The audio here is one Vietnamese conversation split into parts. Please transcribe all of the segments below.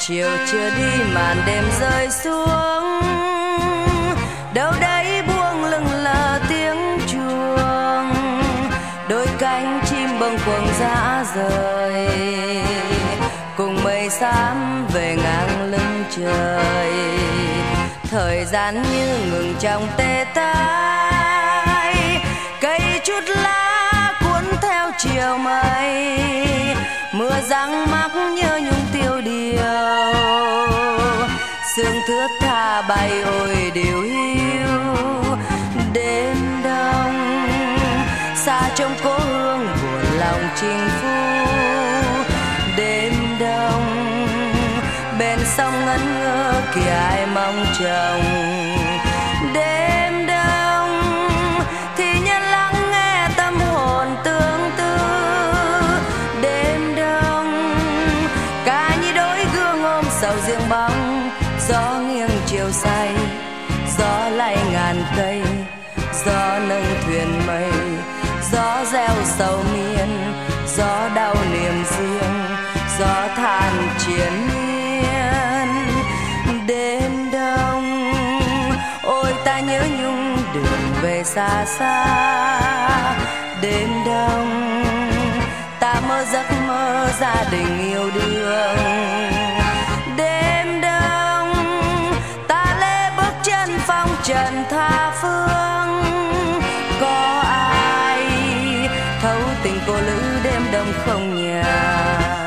Chiều chưa đi màn đêm rơi xuống, đâu đấy buông lưng là tiếng chuông, đôi cánh chim bâng khuâng dã rời, cùng mây xám về ngang lưng trời. Thời gian như ngừng trong tê tái, cây chút lá cuốn theo chiều mây, mưa giăng mắc nhớ nhung tiêu điều, sương thướt tha bay ôi điều hiu. Đêm đông xa trong cố hương buồn lòng chinh phu, đêm đông bên sông ngẩn ngơ kìa ai mong chồng. Đêm đông thì nhân lắng nghe tâm hồn tương tư, đêm đông ca như đôi gương ôm sầu riêng bóng. Gió nghiêng chiều say, gió lay ngàn cây, gió nâng thuyền mây, gió gieo sầu miên, gió đau niềm riêng, gió than triền miên. Đêm đông ôi ta nhớ nhung đường về xa xa, đêm đông ta mơ giấc mơ gia đình yêu đương. Đêm đông ta lê bước chân phong trần tha phương, có ai thấu tình cô lữ đêm đông không nhà.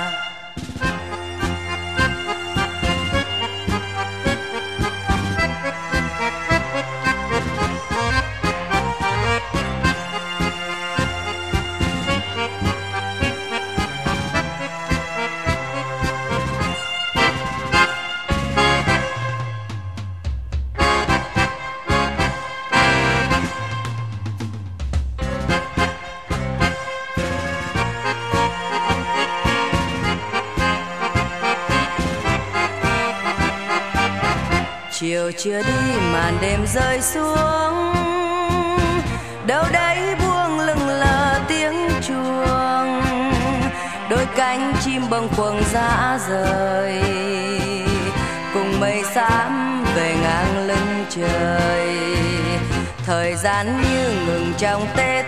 Chiều chưa đi màn đêm rơi xuống, đâu đấy buông lưng là tiếng chuông, đôi cánh chim bâng khuâng dã rời, cùng mây xám về ngang lưng trời. Thời gian như ngừng trong tê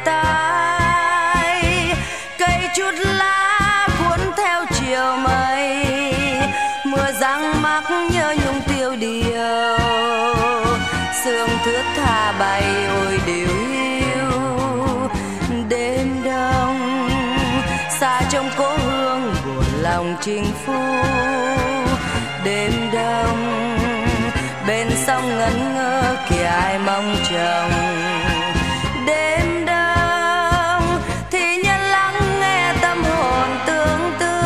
tái, cây chút lá cuốn theo chiều mây, mưa giăng mắc nhớ nhung tiêu điều, sương thướt tha bay ôi điều hiu. Đêm đông xa trong cố hương buồn lòng chinh phu, đêm đông bên sông ngẩn ngơ kìa ai mong chồng. Đêm đông thì nhân lắng nghe tâm hồn tương tư,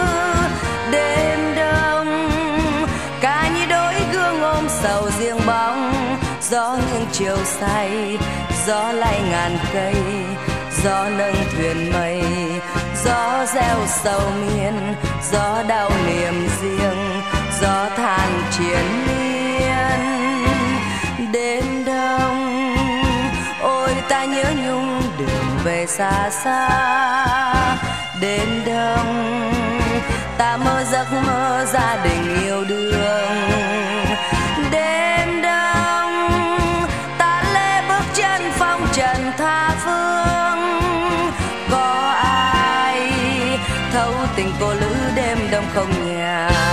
đêm đông ca như đôi gương ôm sầu riêng bóng. Gió nghiêng chiều say, gió lay ngàn cây, gió nâng thuyền mây, gió gieo sầu miên, gió đau niềm riêng, gió than triền miên. Đêm đông ôi ta nhớ nhung đường về xa xa, đêm đông ta mơ giấc mơ gia đình yêu đương. Đêm đông ta lê bước chân phong trần tha phương, có ai thấu tình cô lữ đêm đông không nhà.